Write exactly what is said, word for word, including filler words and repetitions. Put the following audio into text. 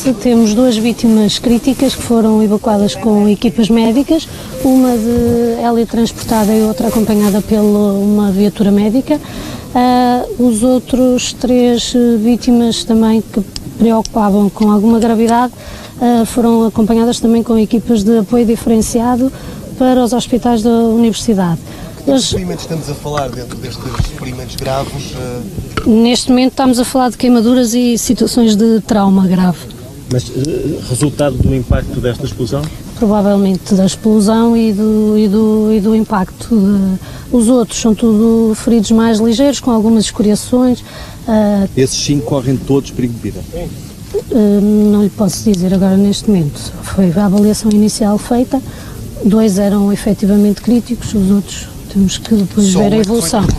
Atualmente temos duas vítimas críticas que foram evacuadas com equipas médicas, uma de ela transportada e outra acompanhada por uma viatura médica. Uh, os outros três vítimas também que preocupavam com alguma gravidade uh, foram acompanhadas também com equipas de apoio diferenciado para os hospitais da Universidade. Que ferimentos estamos a falar dentro destes ferimentos graves? Neste momento estamos a falar de queimaduras e situações de trauma grave. Mas uh, resultado do impacto desta explosão? Provavelmente da explosão e do, e do, e do impacto. De, os outros são tudo feridos mais ligeiros, com algumas escoriações. Uh, Esses cinco correm todos perigo de vida? Uh, não lhe posso dizer agora neste momento. Foi a avaliação inicial feita, dois eram efetivamente críticos, os outros temos que depois ver a evolução.